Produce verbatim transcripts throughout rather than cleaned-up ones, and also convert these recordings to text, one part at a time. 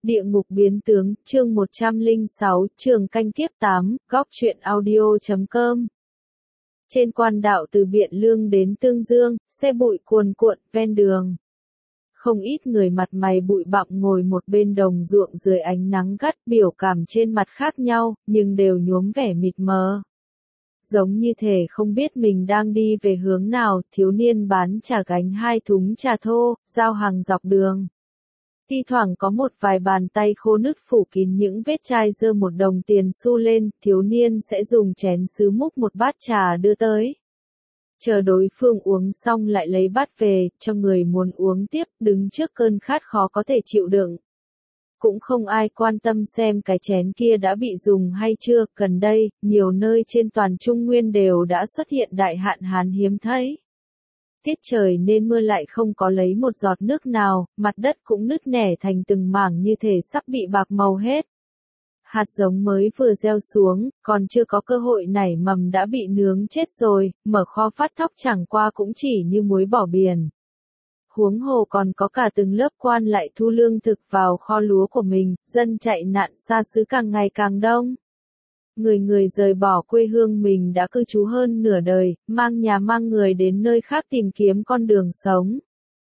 Địa ngục biến tướng, chương một trăm lẻ sáu, trường canh kiếp tám, góc truyện audio chấm com. Trên quan đạo từ Biện Lương đến Tương Dương, xe bụi cuồn cuộn ven đường. Không ít người mặt mày bụi bặm ngồi một bên đồng ruộng dưới ánh nắng gắt, biểu cảm trên mặt khác nhau, nhưng đều nhuốm vẻ mịt mờ. Giống như thể không biết mình đang đi về hướng nào, thiếu niên bán trà gánh hai thúng trà thô, giao hàng dọc đường. Thi thoảng có một vài bàn tay khô nứt phủ kín những vết chai giơ một đồng tiền xu lên, thiếu niên sẽ dùng chén sứ múc một bát trà đưa tới. Chờ đối phương uống xong lại lấy bát về, cho người muốn uống tiếp, đứng trước cơn khát khó có thể chịu đựng. Cũng không ai quan tâm xem cái chén kia đã bị dùng hay chưa, gần đây, nhiều nơi trên toàn Trung Nguyên đều đã xuất hiện đại hạn hán hiếm thấy. Tiết trời nên mưa lại không có lấy một giọt nước nào, mặt đất cũng nứt nẻ thành từng mảng như thể sắp bị bạc màu hết. Hạt giống mới vừa gieo xuống, còn chưa có cơ hội nảy mầm đã bị nướng chết rồi, mở kho phát thóc chẳng qua cũng chỉ như muối bỏ biển. Huống hồ còn có cả từng lớp quan lại thu lương thực vào kho lúa của mình, dân chạy nạn xa xứ càng ngày càng đông. Người người rời bỏ quê hương mình đã cư trú hơn nửa đời, mang nhà mang người đến nơi khác tìm kiếm con đường sống.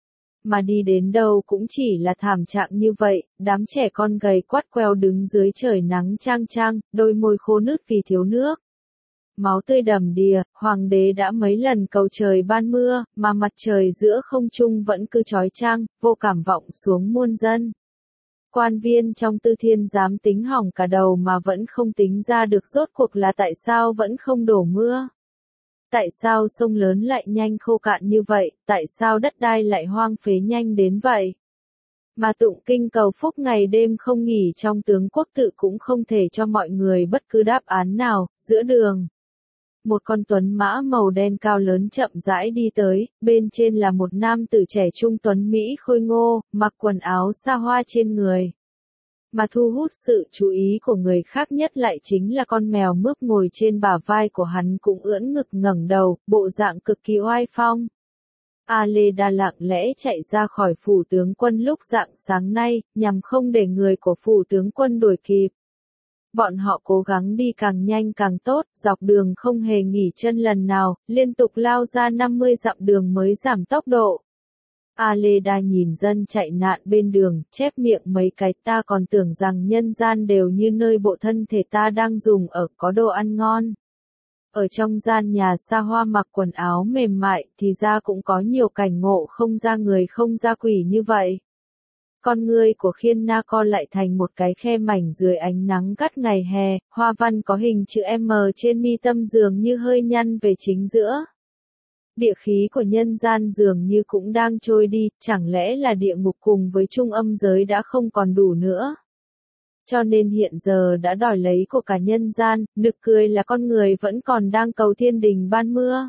Mà đi đến đâu cũng chỉ là thảm trạng như vậy, đám trẻ con gầy quắt queo đứng dưới trời nắng chang chang, đôi môi khô nứt vì thiếu nước. Máu tươi đầm đìa, hoàng đế đã mấy lần cầu trời ban mưa, mà mặt trời giữa không trung vẫn cứ chói chang, vô cảm vọng xuống muôn dân. Quan viên trong Tư Thiên giám tính hỏng cả đầu mà vẫn không tính ra được rốt cuộc là tại sao vẫn không đổ mưa. Tại sao sông lớn lại nhanh khô cạn như vậy, tại sao đất đai lại hoang phế nhanh đến vậy. Mà tụng kinh cầu phúc ngày đêm không nghỉ trong tướng quốc tự cũng không thể cho mọi người bất cứ đáp án nào, giữa đường. Một con tuấn mã màu đen cao lớn chậm rãi đi tới, bên trên là một nam tử trẻ trung tuấn Mỹ khôi ngô, mặc quần áo xa hoa trên người. Mà thu hút sự chú ý của người khác nhất lại chính là con mèo mướp ngồi trên bả vai của hắn cũng ưỡn ngực ngẩng đầu, bộ dạng cực kỳ oai phong. A Lê Đa lặng lẽ chạy ra khỏi phủ tướng quân lúc rạng sáng nay, nhằm không để người của phủ tướng quân đuổi kịp. Bọn họ cố gắng đi càng nhanh càng tốt, dọc đường không hề nghỉ chân lần nào, liên tục lao ra năm mươi dặm đường mới giảm tốc độ. A Lê Đa nhìn dân chạy nạn bên đường, chép miệng mấy cái, ta còn tưởng rằng nhân gian đều như nơi bộ thân thể ta đang dùng ở, có đồ ăn ngon. Ở trong gian nhà xa hoa mặc quần áo mềm mại, thì ra cũng có nhiều cảnh ngộ không ra người không ra quỷ như vậy. Con ngươi của Khiên Na co lại thành một cái khe mảnh dưới ánh nắng gắt ngày hè, hoa văn có hình chữ M trên mi tâm dường như hơi nhăn về chính giữa. Địa khí của nhân gian dường như cũng đang trôi đi, chẳng lẽ là địa ngục cùng với trung âm giới đã không còn đủ nữa. Cho nên hiện giờ đã đòi lấy của cả nhân gian, nực cười là con người vẫn còn đang cầu thiên đình ban mưa.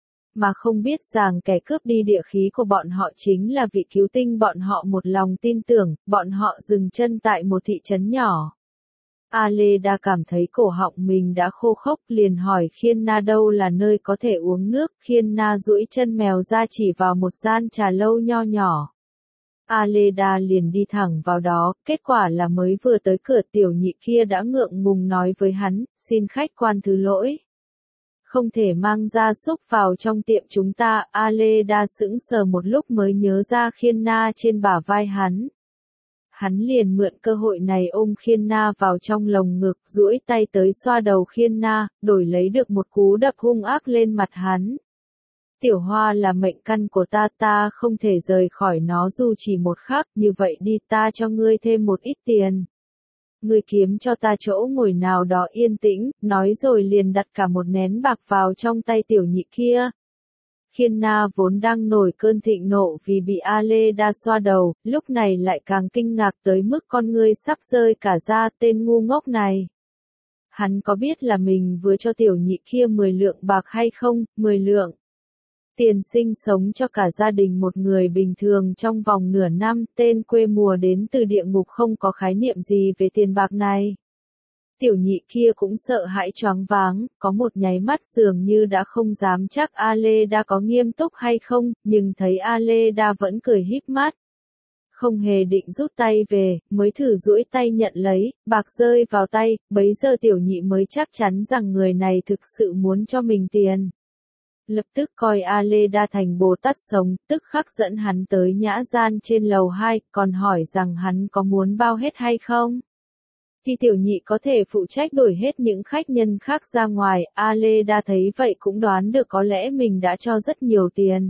Mà không biết rằng kẻ cướp đi địa khí của bọn họ chính là vị cứu tinh bọn họ một lòng tin tưởng, bọn họ dừng chân tại một thị trấn nhỏ. A Lê Đa cảm thấy cổ họng mình đã khô khốc liền hỏi Khiên Na đâu là nơi có thể uống nước, Khiên Na duỗi chân mèo ra chỉ vào một gian trà lâu nho nhỏ. A Lê Đa liền đi thẳng vào đó, kết quả là mới vừa tới cửa tiểu nhị kia đã ngượng ngùng nói với hắn, xin khách quan thứ lỗi. Không thể mang gia súc vào trong tiệm chúng ta, A Lê Đa sững sờ một lúc mới nhớ ra Khiên Na trên bả vai hắn. Hắn liền mượn cơ hội này ôm Khiên Na vào trong lồng ngực, duỗi tay tới xoa đầu Khiên Na, đổi lấy được một cú đập hung ác lên mặt hắn. Tiểu Hoa là mệnh căn của ta, ta không thể rời khỏi nó dù chỉ một khắc, như vậy đi ta cho ngươi thêm một ít tiền. Ngươi kiếm cho ta chỗ ngồi nào đó yên tĩnh, nói rồi liền đặt cả một nén bạc vào trong tay tiểu nhị kia. Khiên Na vốn đang nổi cơn thịnh nộ vì bị A Lê Đa xoa đầu, lúc này lại càng kinh ngạc tới mức con ngươi sắp rơi cả ra, tên ngu ngốc này. Hắn có biết là mình vừa cho tiểu nhị kia mười lượng bạc hay không, mười lượng. Tiền sinh sống cho cả gia đình một người bình thường trong vòng nửa năm, tên quê mùa đến từ địa ngục không có khái niệm gì về tiền bạc này. Tiểu nhị kia cũng sợ hãi choáng váng, có một nháy mắt dường như đã không dám chắc A Lê Đa có nghiêm túc hay không, nhưng thấy A Lê Đa vẫn cười híp mắt. không hề định rút tay về, mới thử duỗi tay nhận lấy, bạc rơi vào tay, bấy giờ tiểu nhị mới chắc chắn rằng người này thực sự muốn cho mình tiền. Lập tức coi Aleda thành Bồ Tát sống, tức khắc dẫn hắn tới nhã gian trên lầu hai, còn hỏi rằng hắn có muốn bao hết hay không. Thì tiểu nhị có thể phụ trách đuổi hết những khách nhân khác ra ngoài, Aleda thấy vậy cũng đoán được có lẽ mình đã cho rất nhiều tiền.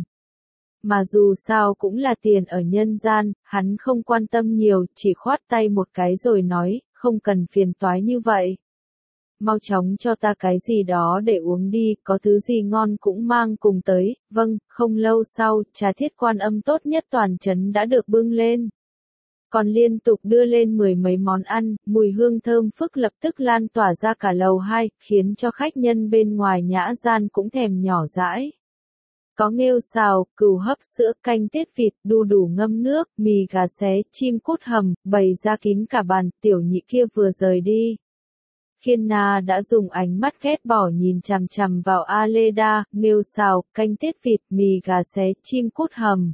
Mà dù sao cũng là tiền ở nhân gian, hắn không quan tâm nhiều, chỉ khoát tay một cái rồi nói, không cần phiền toái như vậy. Mau chóng cho ta cái gì đó để uống đi, có thứ gì ngon cũng mang cùng tới. Vâng, không lâu sau, trà Thiết Quan Âm tốt nhất toàn trấn đã được bưng lên. Còn liên tục đưa lên mười mấy món ăn, mùi hương thơm phức lập tức lan tỏa ra cả lầu hai, khiến cho khách nhân bên ngoài nhã gian cũng thèm nhỏ dãi. Có nghêu xào, cừu hấp sữa, canh tiết vịt, đu đủ ngâm nước, mì gà xé, chim cút hầm, bày ra kín cả bàn, tiểu nhị kia vừa rời đi. Khiên Na đã dùng ánh mắt ghét bỏ nhìn chằm chằm vào Aleda, nghêu xào, canh tiết vịt, mì gà xé, chim cút hầm.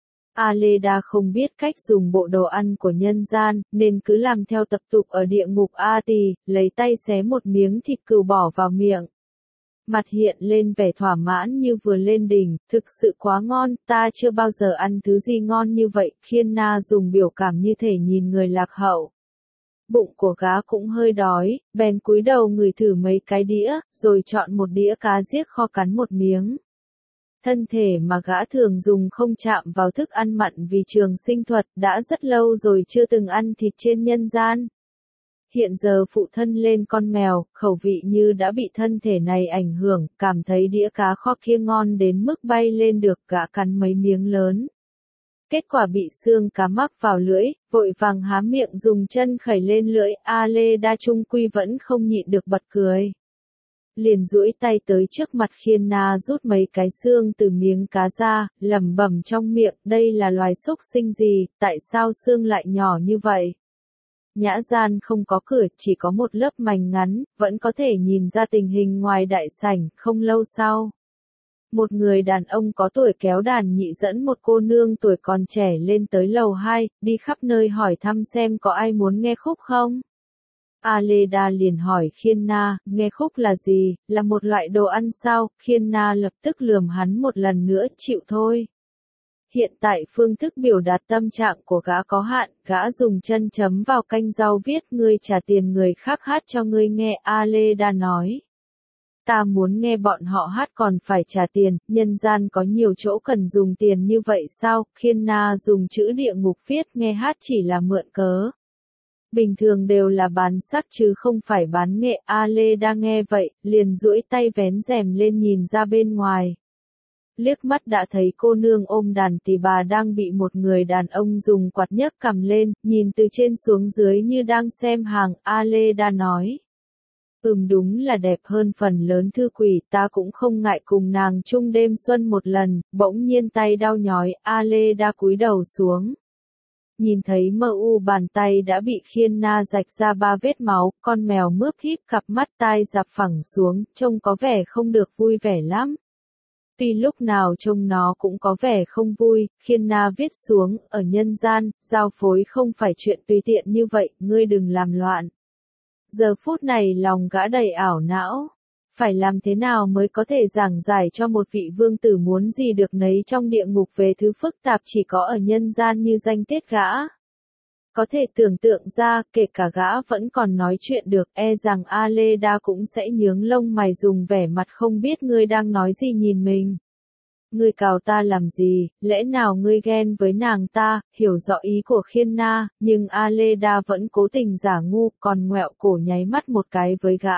Aleda không biết cách dùng bộ đồ ăn của nhân gian, nên cứ làm theo tập tục ở địa ngục A Tỳ, lấy tay xé một miếng thịt cừu bỏ vào miệng. Mặt hiện lên vẻ thỏa mãn như vừa lên đỉnh, thực sự quá ngon, ta chưa bao giờ ăn thứ gì ngon như vậy, Khiên Na dùng biểu cảm như thể nhìn người lạc hậu. Bụng của gã cũng hơi đói, bèn cúi đầu ngửi thử mấy cái đĩa, rồi chọn một đĩa cá giếc kho cắn một miếng. Thân thể mà gã thường dùng không chạm vào thức ăn mặn vì trường sinh thuật, đã rất lâu rồi chưa từng ăn thịt trên nhân gian. Hiện giờ phụ thân lên con mèo, khẩu vị như đã bị thân thể này ảnh hưởng, cảm thấy đĩa cá kho kia ngon đến mức bay lên được, gã cắn mấy miếng lớn. Kết quả bị xương cá mắc vào lưỡi, vội vàng há miệng dùng chân khẩy lên lưỡi, Aleda trung quy vẫn không nhịn được bật cười. Liền duỗi tay tới trước mặt Khiên Na rút mấy cái xương từ miếng cá ra, lẩm bẩm trong miệng, đây là loài súc sinh gì, tại sao xương lại nhỏ như vậy? Nhã gian không có cửa, chỉ có một lớp mành ngắn, vẫn có thể nhìn ra tình hình ngoài đại sảnh, không lâu sau. Một người đàn ông có tuổi kéo đàn nhị dẫn một cô nương tuổi còn trẻ lên tới lầu hai, đi khắp nơi hỏi thăm xem có ai muốn nghe khúc không. Aleda liền hỏi Khiên Na, nghe khúc là gì, là một loại đồ ăn sao, Khiên Na lập tức lườm hắn một lần nữa, chịu thôi. Hiện tại phương thức biểu đạt tâm trạng của gã có hạn, gã dùng chân chấm vào canh rau viết ngươi trả tiền người khác hát cho ngươi nghe, Aleda nói. Ta muốn nghe bọn họ hát còn phải trả tiền, nhân gian có nhiều chỗ cần dùng tiền như vậy sao, Khiên Na dùng chữ địa ngục viết nghe hát chỉ là mượn cớ. Bình thường đều là bán sắc chứ không phải bán nghệ, Aleda nghe vậy, liền duỗi tay vén rèm lên nhìn ra bên ngoài. Liếc mắt đã thấy cô nương ôm đàn tỳ bà đang bị một người đàn ông dùng quạt nhấc cầm lên, nhìn từ trên xuống dưới như đang xem hàng, Aleda nói. Ừm đúng là đẹp hơn phần lớn thư quỷ, ta cũng không ngại cùng nàng chung đêm xuân một lần, bỗng nhiên tay đau nhói, Aleda cúi đầu xuống. Nhìn thấy mờ u bàn tay đã bị Khiên Na rạch ra ba vết máu, con mèo mướp híp cặp mắt tai dạp phẳng xuống, trông có vẻ không được vui vẻ lắm. Tuy lúc nào trông nó cũng có vẻ không vui, Khiên Na viết xuống, ở nhân gian, giao phối không phải chuyện tùy tiện như vậy, ngươi đừng làm loạn. Giờ phút này lòng gã đầy ảo não. Phải làm thế nào mới có thể giảng giải cho một vị vương tử muốn gì được nấy trong địa ngục về thứ phức tạp chỉ có ở nhân gian như danh tiết gã. Có thể tưởng tượng ra, kể cả gã vẫn còn nói chuyện được, e rằng Aleda cũng sẽ nhướng lông mày dùng vẻ mặt không biết ngươi đang nói gì nhìn mình. Ngươi cào ta làm gì, lẽ nào ngươi ghen với nàng ta, hiểu rõ ý của Khiên Na, nhưng Aleda vẫn cố tình giả ngu, còn ngoẹo cổ nháy mắt một cái với gã.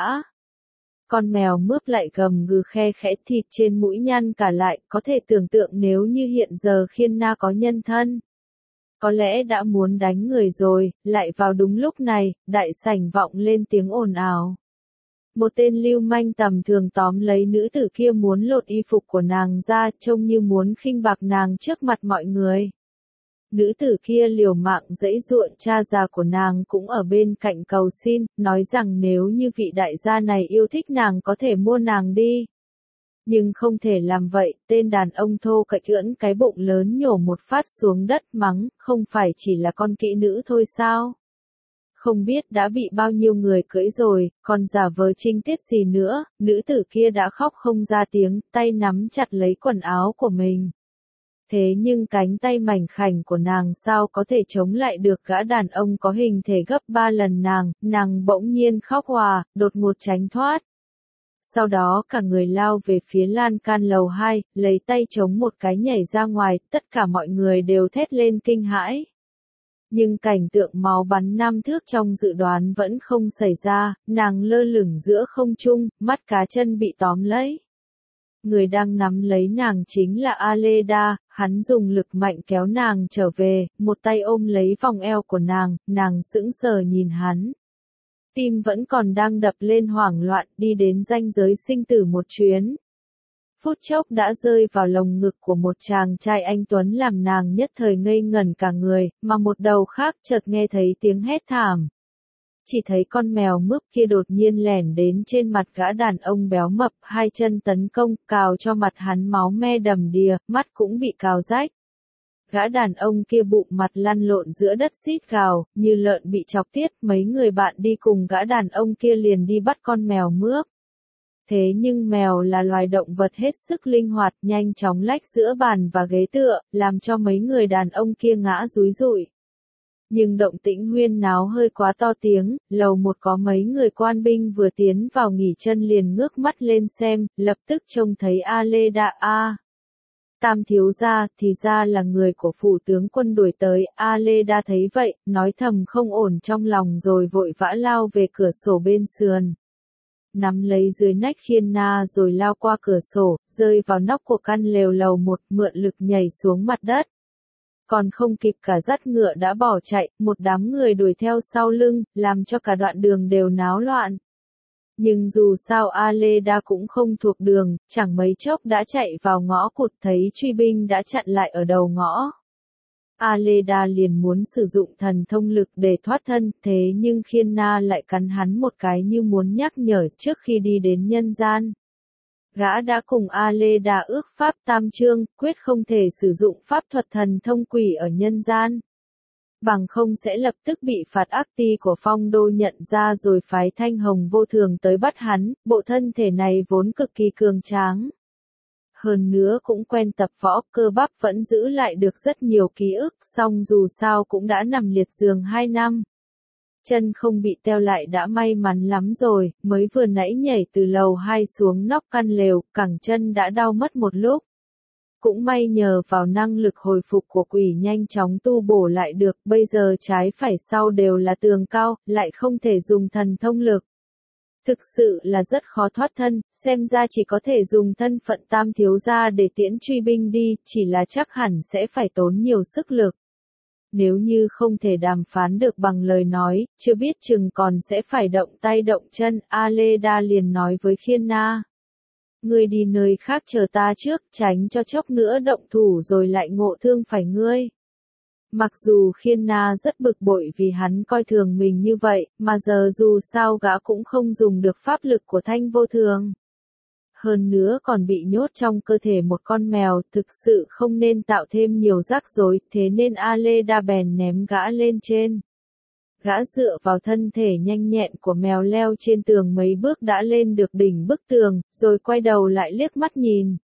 Con mèo mướp lại gầm gừ khe khẽ, thịt trên mũi nhăn cả lại, có thể tưởng tượng nếu như hiện giờ Khiên Na có nhân thân. Có lẽ đã muốn đánh người rồi, lại vào đúng lúc này, đại sảnh vọng lên tiếng ồn ào. Một tên lưu manh tầm thường tóm lấy nữ tử kia muốn lột y phục của nàng ra, trông như muốn khinh bạc nàng trước mặt mọi người. Nữ tử kia liều mạng giãy giụa, cha già của nàng cũng ở bên cạnh cầu xin, nói rằng nếu như vị đại gia này yêu thích nàng có thể mua nàng đi. Nhưng không thể làm vậy, tên đàn ông thô cạnh ưỡn cái bụng lớn nhổ một phát xuống đất mắng, không phải chỉ là con kỹ nữ thôi sao? Không biết đã bị bao nhiêu người cưỡi rồi, còn giả vờ trinh tiết gì nữa, nữ tử kia đã khóc không ra tiếng, tay nắm chặt lấy quần áo của mình. Thế nhưng cánh tay mảnh khảnh của nàng sao có thể chống lại được gã đàn ông có hình thể gấp ba lần nàng, nàng bỗng nhiên khóc hòa, đột ngột tránh thoát. Sau đó cả người lao về phía lan can lầu hai, lấy tay chống một cái nhảy ra ngoài, tất cả mọi người đều thét lên kinh hãi. Nhưng cảnh tượng máu bắn năm thước trong dự đoán vẫn không xảy ra, nàng lơ lửng giữa không trung, mắt cá chân bị tóm lấy. Người đang nắm lấy nàng chính là Aleda, hắn dùng lực mạnh kéo nàng trở về, một tay ôm lấy vòng eo của nàng, nàng sững sờ nhìn hắn. Tim vẫn còn đang đập lên hoảng loạn, đi đến ranh giới sinh tử một chuyến. Phút chốc đã rơi vào lồng ngực của một chàng trai anh tuấn làm nàng nhất thời ngây ngẩn cả người, mà một đầu khác chợt nghe thấy tiếng hét thảm. Chỉ thấy con mèo mướp kia đột nhiên lẻn đến trên mặt gã đàn ông béo mập, hai chân tấn công, cào cho mặt hắn máu me đầm đìa, mắt cũng bị cào rách. Gã đàn ông kia bụng mặt lăn lộn giữa đất xít gào, như lợn bị chọc tiết, mấy người bạn đi cùng gã đàn ông kia liền đi bắt con mèo mướp. Thế nhưng mèo là loài động vật hết sức linh hoạt, nhanh chóng lách giữa bàn và ghế tựa, làm cho mấy người đàn ông kia ngã rúi rụi. Nhưng động tĩnh huyên náo hơi quá to tiếng, lầu một có mấy người quan binh vừa tiến vào nghỉ chân liền ngước mắt lên xem, lập tức trông thấy Aleda A. Tam thiếu gia, thì ra là người của phủ tướng quân đuổi tới, Aleda thấy vậy, nói thầm không ổn trong lòng rồi vội vã lao về cửa sổ bên sườn. Nắm lấy dưới nách khiên na rồi lao qua cửa sổ, rơi vào nóc của căn lều lầu một, mượn lực nhảy xuống mặt đất. Còn không kịp cả dắt ngựa đã bỏ chạy, một đám người đuổi theo sau lưng, làm cho cả đoạn đường đều náo loạn. Nhưng dù sao Aleda cũng không thuộc đường, chẳng mấy chốc đã chạy vào ngõ cụt, thấy truy binh đã chặn lại ở đầu ngõ. Aleda liền muốn sử dụng thần thông lực để thoát thân, thế nhưng khiên na lại cắn hắn một cái như muốn nhắc nhở trước khi đi đến nhân gian. Gã đã cùng Aleda ước pháp tam chương, quyết không thể sử dụng pháp thuật thần thông quỷ ở nhân gian. Bằng không sẽ lập tức bị phạt ác ti của phong đô nhận ra rồi phái thanh hồng vô thường tới bắt hắn, bộ thân thể này vốn cực kỳ cường tráng. Hơn nữa cũng quen tập võ, cơ bắp vẫn giữ lại được rất nhiều ký ức, song dù sao cũng đã nằm liệt giường hai năm. Chân không bị teo lại đã may mắn lắm rồi, mới vừa nãy nhảy từ lầu hai xuống nóc căn lều, cẳng chân đã đau mất một lúc. Cũng may nhờ vào năng lực hồi phục của quỷ nhanh chóng tu bổ lại được, bây giờ trái phải sau đều là tường cao, lại không thể dùng thần thông lực. Thực sự là rất khó thoát thân, xem ra chỉ có thể dùng thân phận tam thiếu gia để tiễn truy binh đi, chỉ là chắc hẳn sẽ phải tốn nhiều sức lực. Nếu như không thể đàm phán được bằng lời nói, chưa biết chừng còn sẽ phải động tay động chân, Aleda liền nói với Khiên Na. Ngươi đi nơi khác chờ ta trước, tránh cho chốc nữa động thủ rồi lại ngộ thương phải ngươi. Mặc dù Khiên Na rất bực bội vì hắn coi thường mình như vậy, mà giờ dù sao gã cũng không dùng được pháp lực của thanh vô thường. Hơn nữa còn bị nhốt trong cơ thể một con mèo, thực sự không nên tạo thêm nhiều rắc rối, thế nên Aleda bèn ném gã lên trên. Gã dựa vào thân thể nhanh nhẹn của mèo leo trên tường mấy bước đã lên được đỉnh bức tường, rồi quay đầu lại liếc mắt nhìn.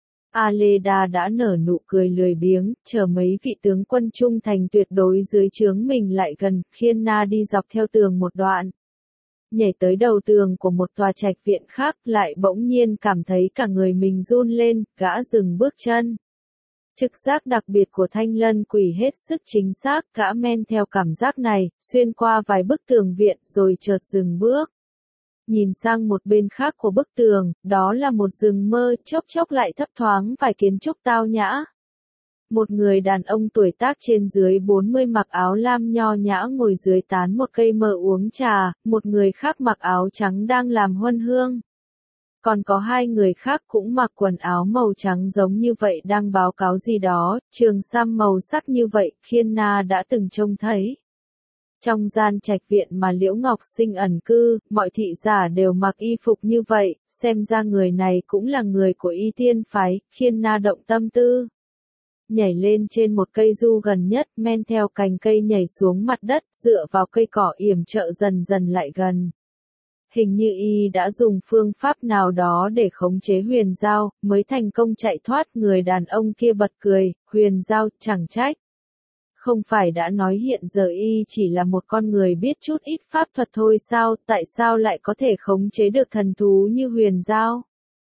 Aleda đã nở nụ cười lười biếng, chờ mấy vị tướng quân trung thành tuyệt đối dưới trướng mình lại gần, Khiên Na đi dọc theo tường một đoạn. Nhảy tới đầu tường của một tòa trạch viện khác, lại bỗng nhiên cảm thấy cả người mình run lên, gã dừng bước chân. Trực giác đặc biệt của Thanh Lân Quỷ hết sức chính xác, gã men theo cảm giác này, xuyên qua vài bức tường viện, rồi chợt dừng bước. Nhìn sang một bên khác của bức tường, đó là một rừng mơ, chốc chốc lại thấp thoáng vài kiến trúc tao nhã. Một người đàn ông tuổi tác trên dưới bốn mươi mặc áo lam nho nhã ngồi dưới tán một cây mơ uống trà, một người khác mặc áo trắng đang làm huân hương. Còn có hai người khác cũng mặc quần áo màu trắng giống như vậy đang báo cáo gì đó, trường sam màu sắc như vậy, Khiên Na đã từng trông thấy. Trong gian trạch viện mà Liễu Ngọc Sinh ẩn cư, mọi thị giả đều mặc y phục như vậy, xem ra người này cũng là người của Y Tiên phái, Khiên Na động tâm tư. Nhảy lên trên một cây du gần nhất, men theo cành cây nhảy xuống mặt đất, dựa vào cây cỏ yểm trợ dần dần lại gần. Hình như y đã dùng phương pháp nào đó để khống chế Huyền Giao, mới thành công chạy thoát. Người đàn ông kia bật cười, Huyền Giao, chẳng trách. Không phải đã nói hiện giờ y chỉ là một con người biết chút ít pháp thuật thôi sao, tại sao lại có thể khống chế được thần thú như Huyền Giao?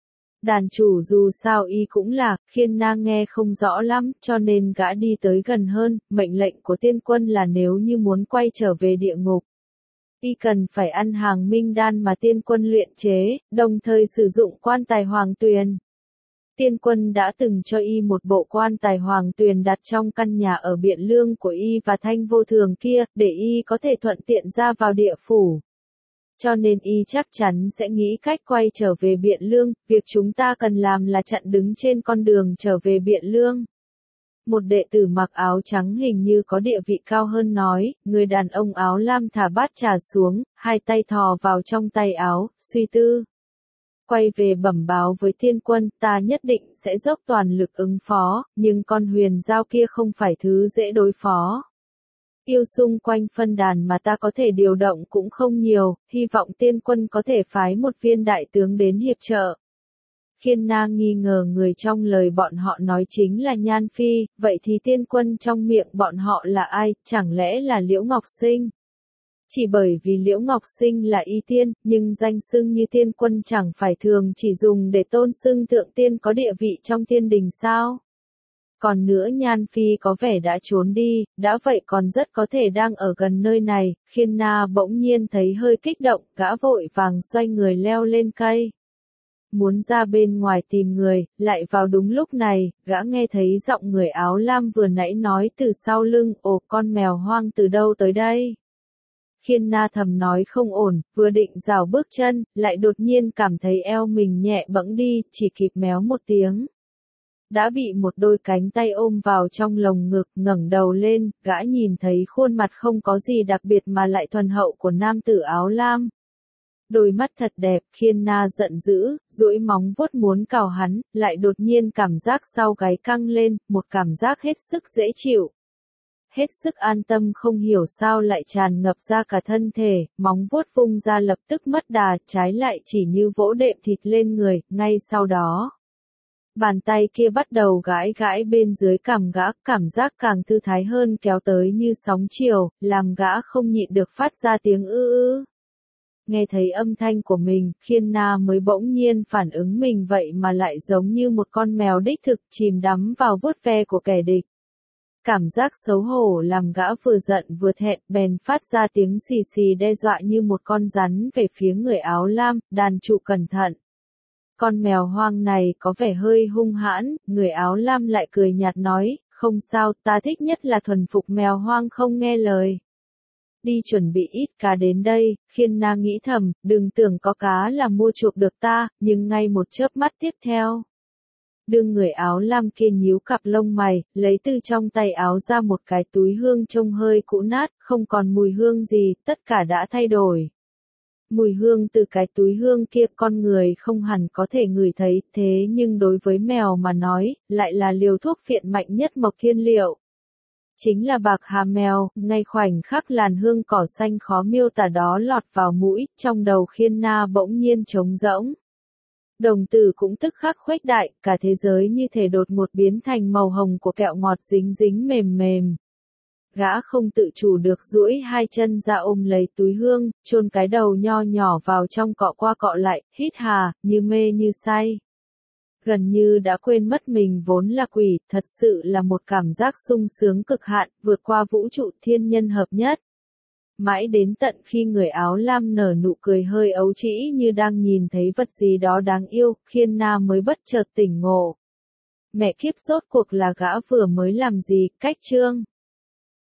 Đàn chủ dù sao y cũng là, Khiên Na nghe không rõ lắm, cho nên gã đi tới gần hơn, mệnh lệnh của tiên quân là nếu như muốn quay trở về địa ngục. Y cần phải ăn hàng minh đan mà tiên quân luyện chế, đồng thời sử dụng quan tài hoàng tuyền. Tiên quân đã từng cho y một bộ quan tài hoàng tuyền đặt trong căn nhà ở Biện Lương của y và Thanh Vô Thường kia, để y có thể thuận tiện ra vào địa phủ. Cho nên y chắc chắn sẽ nghĩ cách quay trở về Biện Lương, việc chúng ta cần làm là chặn đứng trên con đường trở về Biện Lương. Một đệ tử mặc áo trắng hình như có địa vị cao hơn nói, người đàn ông áo lam thả bát trà xuống, hai tay thò vào trong tay áo, suy tư. Quay về bẩm báo với tiên quân, ta nhất định sẽ dốc toàn lực ứng phó, nhưng con Huyền Giao kia không phải thứ dễ đối phó. Yêu xung quanh phân đàn mà ta có thể điều động cũng không nhiều, hy vọng tiên quân có thể phái một viên đại tướng đến hiệp trợ. Khiên Na nghi ngờ người trong lời bọn họ nói chính là Nhan Phi, vậy thì tiên quân trong miệng bọn họ là ai, chẳng lẽ là Liễu Ngọc Sinh? Chỉ bởi vì Liễu Ngọc Sinh là y tiên, nhưng danh xưng như tiên quân chẳng phải thường chỉ dùng để tôn xưng thượng tiên có địa vị trong tiên đình sao? Còn nữa Nhan Phi có vẻ đã trốn đi, đã vậy còn rất có thể đang ở gần nơi này. Khiên Na bỗng nhiên thấy hơi kích động, gã vội vàng xoay người leo lên cây. Muốn ra bên ngoài tìm người, lại vào đúng lúc này, gã nghe thấy giọng người áo lam vừa nãy nói từ sau lưng, ồ con mèo hoang từ đâu tới đây? Khiên Na thầm nói không ổn, vừa định rào bước chân, lại đột nhiên cảm thấy eo mình nhẹ bẫng đi, chỉ kịp méo một tiếng. Đã bị một đôi cánh tay ôm vào trong lồng ngực, ngẩng đầu lên, gã nhìn thấy khuôn mặt không có gì đặc biệt mà lại thuần hậu của nam tử áo lam. Đôi mắt thật đẹp, Khiên Na giận dữ, duỗi móng vuốt muốn cào hắn, lại đột nhiên cảm giác sau gáy căng lên, một cảm giác hết sức dễ chịu. Hết sức an tâm không hiểu sao lại tràn ngập ra cả thân thể, móng vuốt vung ra lập tức mất đà, trái lại chỉ như vỗ đệm thịt lên người, ngay sau đó. Bàn tay kia bắt đầu gãi gãi bên dưới cằm gã, cảm giác càng thư thái hơn kéo tới như sóng chiều, làm gã không nhịn được phát ra tiếng ư ư. Nghe thấy âm thanh của mình, Khiên Na mới bỗng nhiên phản ứng mình vậy mà lại giống như một con mèo đích thực chìm đắm vào vuốt ve của kẻ địch. Cảm giác xấu hổ làm gã vừa giận vừa thẹn, bèn phát ra tiếng xì xì đe dọa như một con rắn về phía người áo lam, đàn chủ cẩn thận. Con mèo hoang này có vẻ hơi hung hãn, người áo lam lại cười nhạt nói, không sao, ta thích nhất là thuần phục mèo hoang không nghe lời. Đi chuẩn bị ít cá đến đây, Khiên Na nghĩ thầm, đừng tưởng có cá là mua chuộc được ta, nhưng ngay một chớp mắt tiếp theo. Đương người áo lam kia nhíu cặp lông mày, lấy từ trong tay áo ra một cái túi hương trông hơi cũ nát, không còn mùi hương gì, tất cả đã thay đổi. Mùi hương từ cái túi hương kia con người không hẳn có thể ngửi thấy, thế nhưng đối với mèo mà nói, lại là liều thuốc phiện mạnh nhất Mộc Thiên Liệu. Chính là bạc hà mèo, ngay khoảnh khắc làn hương cỏ xanh khó miêu tả đó lọt vào mũi, trong đầu Khiên Na bỗng nhiên trống rỗng. Đồng tử cũng tức khắc khuếch đại, cả thế giới như thể đột ngột biến thành màu hồng của kẹo ngọt dính dính mềm mềm. Gã không tự chủ được duỗi hai chân ra ôm lấy túi hương, chôn cái đầu nho nhỏ vào trong cọ qua cọ lại, hít hà, như mê như say. Gần như đã quên mất mình vốn là quỷ, thật sự là một cảm giác sung sướng cực hạn, vượt qua vũ trụ thiên nhân hợp nhất. Mãi đến tận khi người áo lam nở nụ cười hơi ấu trĩ như đang nhìn thấy vật gì đó đáng yêu, Khiên Na mới bất chợt tỉnh ngộ. Mẹ kiếp rốt cuộc là gã vừa mới làm gì, cách chương.